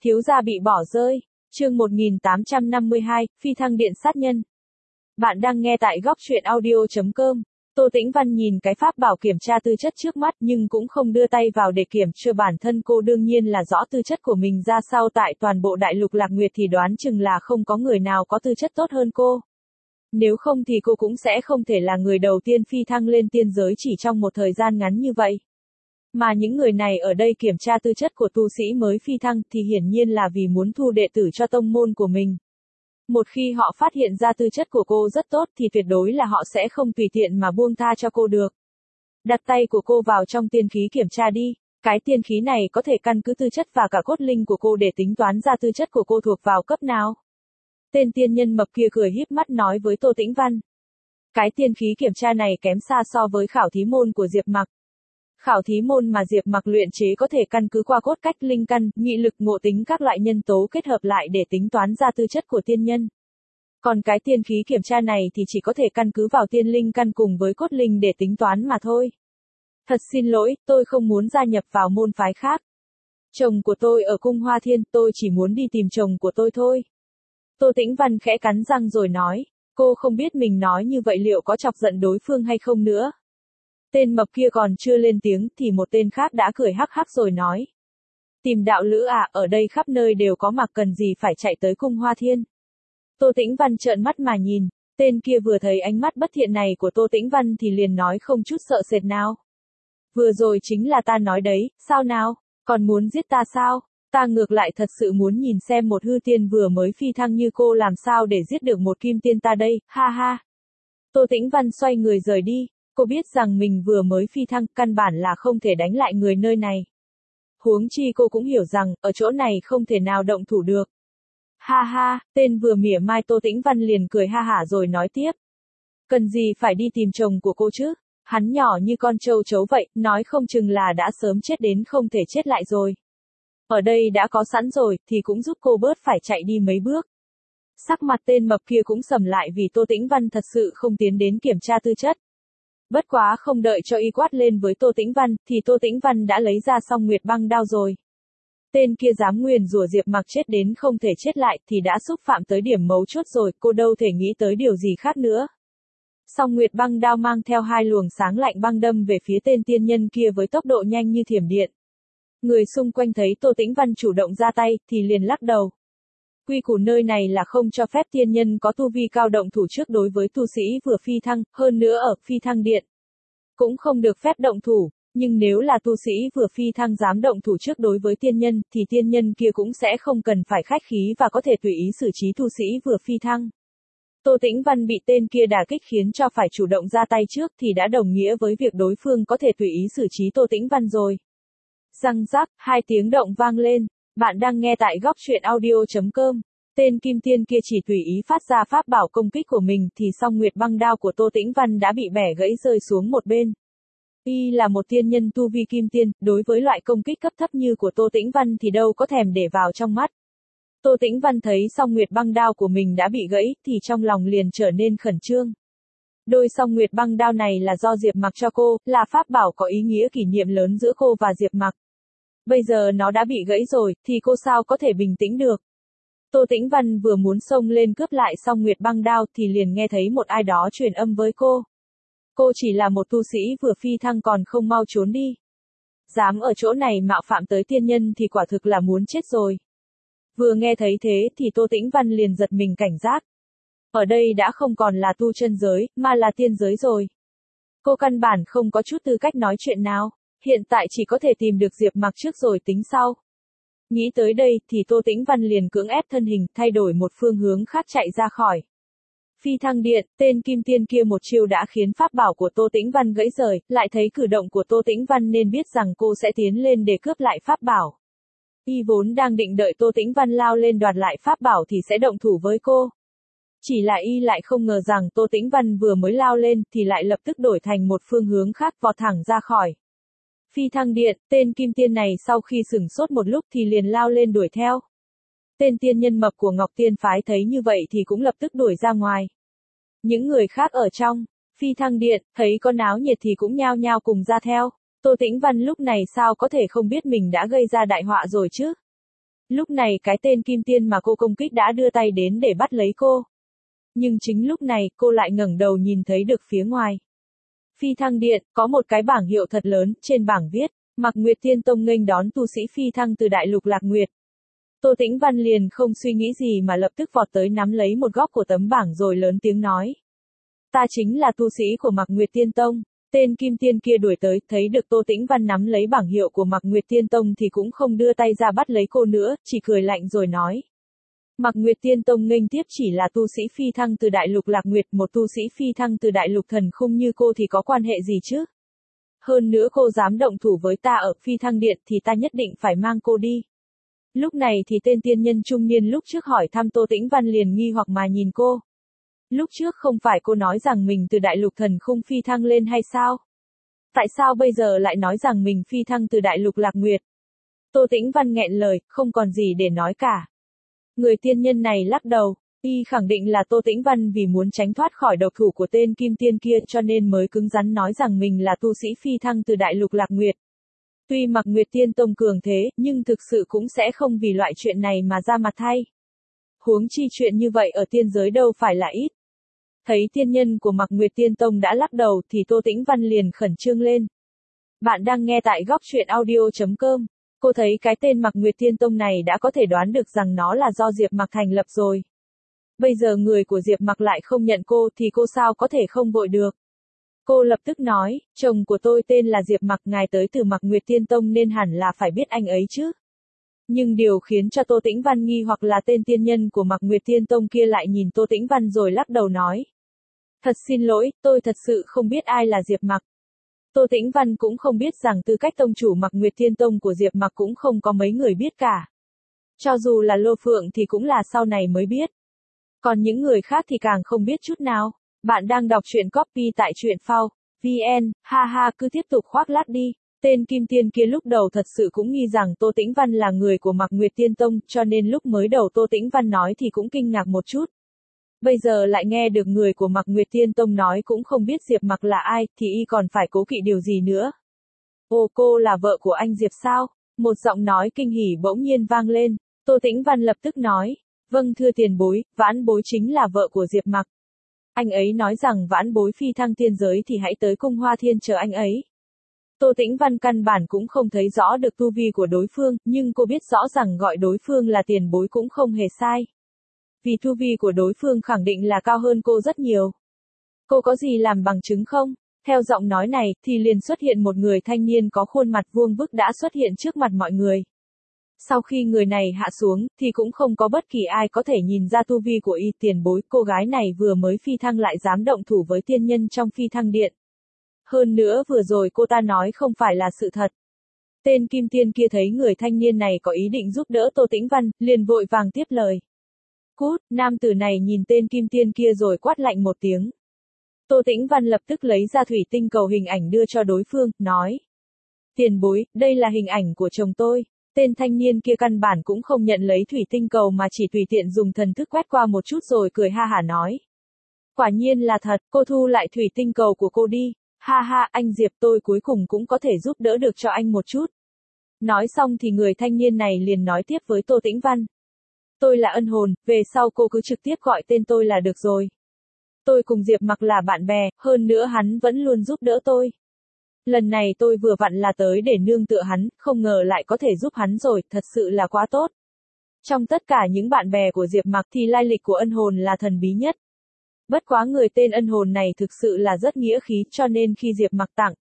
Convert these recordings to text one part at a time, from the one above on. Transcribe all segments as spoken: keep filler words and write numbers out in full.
Thiếu gia bị bỏ rơi. Chương một nghìn tám trăm năm mươi hai, Phi thăng điện sát nhân. Bạn đang nghe tại góc truyện audio chấm com. Tô Tĩnh Văn nhìn cái pháp bảo kiểm tra tư chất trước mắt nhưng cũng không đưa tay vào để kiểm tra bản thân cô, đương nhiên là rõ tư chất của mình ra sao, tại toàn bộ đại lục Lạc Nguyệt thì đoán chừng là không có người nào có tư chất tốt hơn cô. Nếu không thì cô cũng sẽ không thể là người đầu tiên phi thăng lên tiên giới chỉ trong một thời gian ngắn như vậy. Mà những người này ở đây kiểm tra tư chất của tu sĩ mới phi thăng thì hiển nhiên là vì muốn thu đệ tử cho tông môn của mình. Một khi họ phát hiện ra tư chất của cô rất tốt thì tuyệt đối là họ sẽ không tùy tiện mà buông tha cho cô được. Đặt tay của cô vào trong tiên khí kiểm tra đi, cái tiên khí này có thể căn cứ tư chất và cả cốt linh của cô để tính toán ra tư chất của cô thuộc vào cấp nào. Tên tiên nhân mập kia cười híp mắt nói với Tô Tĩnh Văn. Cái tiên khí kiểm tra này kém xa so với khảo thí môn của Diệp Mặc. Khảo thí môn mà Diệp Mặc luyện chế có thể căn cứ qua cốt cách, linh căn, nghị lực, ngộ tính các loại nhân tố kết hợp lại để tính toán ra tư chất của tiên nhân. Còn cái tiên khí kiểm tra này thì chỉ có thể căn cứ vào tiên linh căn cùng với cốt linh để tính toán mà thôi. Thật xin lỗi, tôi không muốn gia nhập vào môn phái khác. Chồng của tôi ở cung Hoa Thiên, tôi chỉ muốn đi tìm chồng của tôi thôi. Tô Tĩnh Văn khẽ cắn răng rồi nói, cô không biết mình nói như vậy liệu có chọc giận đối phương hay không nữa. Tên mập kia còn chưa lên tiếng thì một tên khác đã cười hắc hắc rồi nói. Tìm đạo lữ à, ở đây khắp nơi đều có, mặc cần gì phải chạy tới cung Hoa Thiên. Tô Tĩnh Văn trợn mắt mà nhìn, tên kia vừa thấy ánh mắt bất thiện này của Tô Tĩnh Văn thì liền nói không chút sợ sệt nào. Vừa rồi chính là ta nói đấy, sao nào, còn muốn giết ta sao? Ta ngược lại thật sự muốn nhìn xem một hư tiên vừa mới phi thăng như cô làm sao để giết được một kim tiên ta đây, ha ha. Tô Tĩnh Văn xoay người rời đi, cô biết rằng mình vừa mới phi thăng, căn bản là không thể đánh lại người nơi này. Huống chi cô cũng hiểu rằng, ở chỗ này không thể nào động thủ được. Ha ha, tên vừa mỉa mai Tô Tĩnh Văn liền cười ha hả rồi nói tiếp. Cần gì phải đi tìm chồng của cô chứ? Hắn nhỏ như con trâu chấu vậy, nói không chừng là đã sớm chết đến không thể chết lại rồi. Ở đây đã có sẵn rồi, thì cũng giúp cô bớt phải chạy đi mấy bước. Sắc mặt tên mập kia cũng sầm lại vì Tô Tĩnh Văn thật sự không tiến đến kiểm tra tư chất. Bất quá không đợi cho y quát lên với Tô Tĩnh Văn, thì Tô Tĩnh Văn đã lấy ra Song Nguyệt băng đao rồi. Tên kia dám nguyền rủa Diệp Mặc chết đến không thể chết lại thì đã xúc phạm tới điểm mấu chốt rồi, cô đâu thể nghĩ tới điều gì khác nữa. Song Nguyệt băng đao mang theo hai luồng sáng lạnh băng đâm về phía tên tiên nhân kia với tốc độ nhanh như thiểm điện. Người xung quanh thấy Tô Tĩnh Văn chủ động ra tay thì liền lắc đầu. Quy củ nơi này là không cho phép tiên nhân có tu vi cao động thủ trước đối với tu sĩ vừa phi thăng, hơn nữa ở phi thăng điện cũng không được phép động thủ, nhưng nếu là tu sĩ vừa phi thăng dám động thủ trước đối với tiên nhân thì tiên nhân kia cũng sẽ không cần phải khách khí và có thể tùy ý xử trí tu sĩ vừa phi thăng. Tô Tĩnh Văn bị tên kia đả kích khiến cho phải chủ động ra tay trước thì đã đồng nghĩa với việc đối phương có thể tùy ý xử trí Tô Tĩnh Văn rồi. Răng rắc, hai tiếng động vang lên. Bạn đang nghe tại góc truyện audio chấm com. Tên kim tiên kia chỉ tùy ý phát ra pháp bảo công kích của mình thì Song Nguyệt băng đao của Tô Tĩnh Văn đã bị bẻ gãy rơi xuống một bên. Y là một tiên nhân tu vi kim tiên, đối với loại công kích cấp thấp như của Tô Tĩnh Văn thì đâu có thèm để vào trong mắt. Tô Tĩnh Văn thấy Song Nguyệt băng đao của mình đã bị gãy thì trong lòng liền trở nên khẩn trương. Đôi Song Nguyệt băng đao này là do Diệp Mặc cho cô, là pháp bảo có ý nghĩa kỷ niệm lớn giữa cô và Diệp Mặc. Bây giờ nó đã bị gãy rồi, thì cô sao có thể bình tĩnh được. Tô Tĩnh Văn vừa muốn xông lên cướp lại Song Nguyệt băng đao thì liền nghe thấy một ai đó truyền âm với cô. Cô chỉ là một tu sĩ vừa phi thăng còn không mau trốn đi. Dám ở chỗ này mạo phạm tới tiên nhân thì quả thực là muốn chết rồi. Vừa nghe thấy thế thì Tô Tĩnh Văn liền giật mình cảnh giác. Ở đây đã không còn là tu chân giới, mà là tiên giới rồi. Cô căn bản không có chút tư cách nói chuyện nào. Hiện tại chỉ có thể tìm được Diệp Mặc trước rồi tính sau. Nghĩ tới đây thì Tô Tĩnh Văn liền cưỡng ép thân hình, thay đổi một phương hướng khác chạy ra khỏi phi thăng điện. Tên kim tiên kia một chiêu đã khiến pháp bảo của Tô Tĩnh Văn gãy rời, lại thấy cử động của Tô Tĩnh Văn nên biết rằng cô sẽ tiến lên để cướp lại pháp bảo. Y vốn đang định đợi Tô Tĩnh Văn lao lên đoạt lại pháp bảo thì sẽ động thủ với cô. Chỉ là y lại không ngờ rằng Tô Tĩnh Văn vừa mới lao lên thì lại lập tức đổi thành một phương hướng khác vọt thẳng ra khỏi phi thăng điện. Tên kim tiên này sau khi sửng sốt một lúc thì liền lao lên đuổi theo. Tên tiên nhân mập của Ngọc Tiên phái thấy như vậy thì cũng lập tức đuổi ra ngoài. Những người khác ở trong phi thăng điện thấy có náo nhiệt thì cũng nhao nhao cùng ra theo. Tô Tĩnh Văn lúc này sao có thể không biết mình đã gây ra đại họa rồi chứ? Lúc này cái tên Kim Tiên mà cô công kích đã đưa tay đến để bắt lấy cô. Nhưng chính lúc này, cô lại ngẩng đầu nhìn thấy được phía ngoài. Phi thăng điện, có một cái bảng hiệu thật lớn, trên bảng viết, Mạc Nguyệt Tiên Tông nghênh đón tu sĩ phi thăng từ đại lục Lạc Nguyệt. Tô Tĩnh Văn liền không suy nghĩ gì mà lập tức vọt tới nắm lấy một góc của tấm bảng rồi lớn tiếng nói. Ta chính là tu sĩ của Mạc Nguyệt Tiên Tông. Tên Kim Tiên kia đuổi tới, thấy được Tô Tĩnh Văn nắm lấy bảng hiệu của Mạc Nguyệt Tiên Tông thì cũng không đưa tay ra bắt lấy cô nữa, chỉ cười lạnh rồi nói. Mạc Nguyệt Tiên Tông nghênh tiếp chỉ là tu sĩ phi thăng từ đại lục Lạc Nguyệt, một tu sĩ phi thăng từ đại lục Thần Khung như cô thì có quan hệ gì chứ? Hơn nữa cô dám động thủ với ta ở phi thăng điện thì ta nhất định phải mang cô đi. Lúc này thì tên tiên nhân trung niên lúc trước hỏi thăm Tô Tĩnh Văn liền nghi hoặc mà nhìn cô. Lúc trước không phải cô nói rằng mình từ đại lục Thần Khung phi thăng lên hay sao? Tại sao bây giờ lại nói rằng mình phi thăng từ đại lục Lạc Nguyệt? Tô Tĩnh Văn nghẹn lời, không còn gì để nói cả. Người tiên nhân này lắc đầu, y khẳng định là Tô Tĩnh Văn vì muốn tránh thoát khỏi độc thủ của tên Kim Tiên kia cho nên mới cứng rắn nói rằng mình là tu sĩ phi thăng từ đại lục Lạc Nguyệt. Tuy Mạc Nguyệt Tiên Tông cường thế, nhưng thực sự cũng sẽ không vì loại chuyện này mà ra mặt thay. Huống chi chuyện như vậy ở tiên giới đâu phải là ít. Thấy tiên nhân của Mạc Nguyệt Tiên Tông đã lắc đầu thì Tô Tĩnh Văn liền khẩn trương lên. Bạn đang nghe tại góc truyện audio chấm com. Cô thấy cái tên Mạc Nguyệt Tiên Tông này đã có thể đoán được rằng nó là do Diệp Mặc thành lập rồi. Bây giờ người của Diệp Mặc lại không nhận cô thì cô sao có thể không vội được. Cô lập tức nói, chồng của tôi tên là Diệp Mặc, ngài tới từ Mạc Nguyệt Tiên Tông nên hẳn là phải biết anh ấy chứ. Nhưng điều khiến cho Tô Tĩnh Văn nghi hoặc là tên tiên nhân của Mạc Nguyệt Tiên Tông kia lại nhìn Tô Tĩnh Văn rồi lắc đầu nói. Thật xin lỗi, tôi thật sự không biết ai là Diệp Mặc. Tô Tĩnh Văn cũng không biết rằng tư cách tông chủ Mạc Nguyệt Tiên Tông của Diệp Mặc cũng không có mấy người biết cả. Cho dù là Lô Phượng thì cũng là sau này mới biết. Còn những người khác thì càng không biết chút nào. Bạn đang đọc truyện copy tại truyện phao chấm vn, ha ha cứ tiếp tục khoác lác đi. Tên Kim Tiên kia lúc đầu thật sự cũng nghi rằng Tô Tĩnh Văn là người của Mạc Nguyệt Tiên Tông cho nên lúc mới đầu Tô Tĩnh Văn nói thì cũng kinh ngạc một chút. Bây giờ lại nghe được người của Mạc Nguyệt Tiên Tông nói cũng không biết Diệp Mặc là ai thì y còn phải cố kỵ điều gì nữa. Ồ, cô là vợ của anh Diệp sao? Một giọng nói kinh hỉ bỗng nhiên vang lên. Tô Tĩnh Văn lập tức nói. Vâng thưa tiền bối, vãn bối chính là vợ của Diệp Mặc. Anh ấy nói rằng vãn bối phi thăng tiên giới thì hãy tới cung Hoa Thiên chờ anh ấy. Tô Tĩnh Văn căn bản cũng không thấy rõ được tu vi của đối phương, nhưng cô biết rõ rằng gọi đối phương là tiền bối cũng không hề sai. Vì tu vi của đối phương khẳng định là cao hơn cô rất nhiều. Cô có gì làm bằng chứng không? Theo giọng nói này, thì liền xuất hiện một người thanh niên có khuôn mặt vuông vức đã xuất hiện trước mặt mọi người. Sau khi người này hạ xuống, thì cũng không có bất kỳ ai có thể nhìn ra tu vi của y. Tiền bối, cô gái này vừa mới phi thăng lại dám động thủ với tiên nhân trong phi thăng điện. Hơn nữa vừa rồi cô ta nói không phải là sự thật. Tên Kim Tiên kia thấy người thanh niên này có ý định giúp đỡ Tô Tĩnh Văn, liền vội vàng tiếp lời. Cút, nam tử này nhìn tên Kim Tiên kia rồi quát lạnh một tiếng. Tô Tĩnh Văn lập tức lấy ra thủy tinh cầu hình ảnh đưa cho đối phương, nói. Tiền bối, đây là hình ảnh của chồng tôi. Tên thanh niên kia căn bản cũng không nhận lấy thủy tinh cầu mà chỉ tùy tiện dùng thần thức quét qua một chút rồi cười ha hả nói. Quả nhiên là thật, cô thu lại thủy tinh cầu của cô đi. Ha ha, anh Diệp tôi cuối cùng cũng có thể giúp đỡ được cho anh một chút. Nói xong thì người thanh niên này liền nói tiếp với Tô Tĩnh Văn. Tôi là Ân Hồn, về sau cô cứ trực tiếp gọi tên tôi là được rồi. Tôi cùng Diệp Mặc là bạn bè, hơn nữa hắn vẫn luôn giúp đỡ tôi. Lần này tôi vừa vặn là tới để nương tựa hắn, không ngờ lại có thể giúp hắn rồi, thật sự là quá tốt. Trong tất cả những bạn bè của Diệp Mặc thì lai lịch của Ân Hồn là thần bí nhất. Bất quá người tên Ân Hồn này thực sự là rất nghĩa khí cho nên khi Diệp Mặc tặng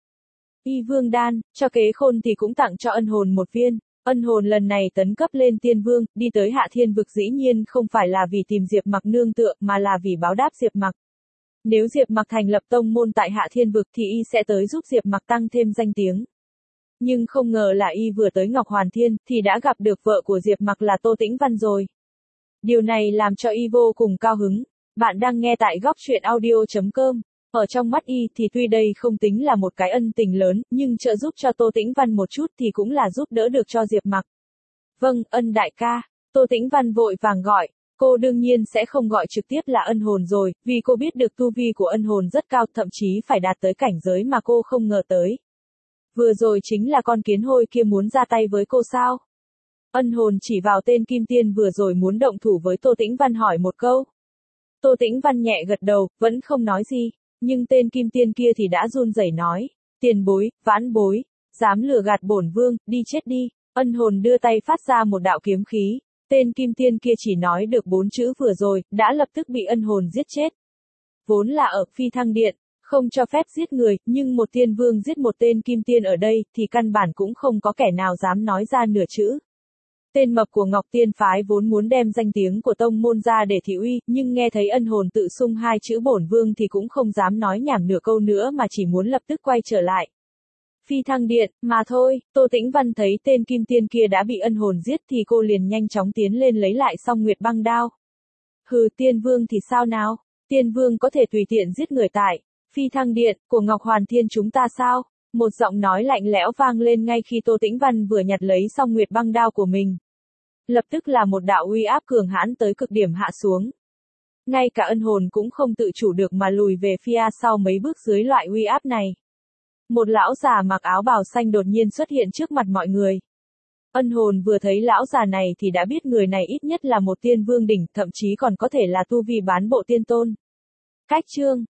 Y Vương Đan, cho Kế Khôn thì cũng tặng cho Ân Hồn một viên. Ân Hồn lần này tấn cấp lên tiên vương, đi tới Hạ Thiên Vực dĩ nhiên không phải là vì tìm Diệp Mặc nương tựa mà là vì báo đáp Diệp Mặc. Nếu Diệp Mặc thành lập tông môn tại Hạ Thiên Vực thì y sẽ tới giúp Diệp Mặc tăng thêm danh tiếng. Nhưng không ngờ là y vừa tới Ngọc Hoàn Thiên thì đã gặp được vợ của Diệp Mặc là Tô Tĩnh Văn rồi. Điều này làm cho y vô cùng cao hứng. Bạn đang nghe tại góc truyện audio chấm com. Ở trong mắt y thì tuy đây không tính là một cái ân tình lớn, nhưng trợ giúp cho Tô Tĩnh Văn một chút thì cũng là giúp đỡ được cho Diệp Mặc. Vâng, Ân đại ca. Tô Tĩnh Văn vội vàng gọi. Cô đương nhiên sẽ không gọi trực tiếp là Ân Hồn rồi, vì cô biết được tu vi của Ân Hồn rất cao, thậm chí phải đạt tới cảnh giới mà cô không ngờ tới. Vừa rồi chính là con kiến hôi kia muốn ra tay với cô sao? Ân hồn chỉ vào tên kim tiên vừa rồi muốn động thủ với Tô Tĩnh Văn hỏi một câu. Tô Tĩnh Văn nhẹ gật đầu, vẫn không nói gì, nhưng tên kim tiên kia thì đã run rẩy nói, tiền bối, vãn bối, dám lừa gạt bổn vương, đi chết đi. Ân hồn đưa tay phát ra một đạo kiếm khí, tên kim tiên kia chỉ nói được bốn chữ vừa rồi, đã lập tức bị ân hồn giết chết. Vốn là ở phi thăng điện, không cho phép giết người, nhưng một tiên vương giết một tên kim tiên ở đây, thì căn bản cũng không có kẻ nào dám nói ra nửa chữ. Tên mập của Ngọc Tiên Phái vốn muốn đem danh tiếng của tông môn ra để thị uy, nhưng nghe thấy ân hồn tự xung hai chữ bổn vương thì cũng không dám nói nhảm nửa câu nữa mà chỉ muốn lập tức quay trở lại. Phi thăng điện, mà thôi, Tô Tĩnh Văn thấy tên kim tiên kia đã bị ân hồn giết thì cô liền nhanh chóng tiến lên lấy lại song nguyệt băng đao. Hừ, tiên vương thì sao nào? Tiên vương có thể tùy tiện giết người tại Phi thăng điện của Ngọc Hoàn Thiên chúng ta sao? Một giọng nói lạnh lẽo vang lên ngay khi Tô Tĩnh Văn vừa nhặt lấy song nguyệt băng đao của mình. Lập tức là một đạo uy áp cường hãn tới cực điểm hạ xuống. Ngay cả ân hồn cũng không tự chủ được mà lùi về phía sau mấy bước dưới loại uy áp này. Một lão già mặc áo bào xanh đột nhiên xuất hiện trước mặt mọi người. Ân hồn vừa thấy lão già này thì đã biết người này ít nhất là một tiên vương đỉnh, thậm chí còn có thể là tu vi bán bộ tiên tôn. Cách chương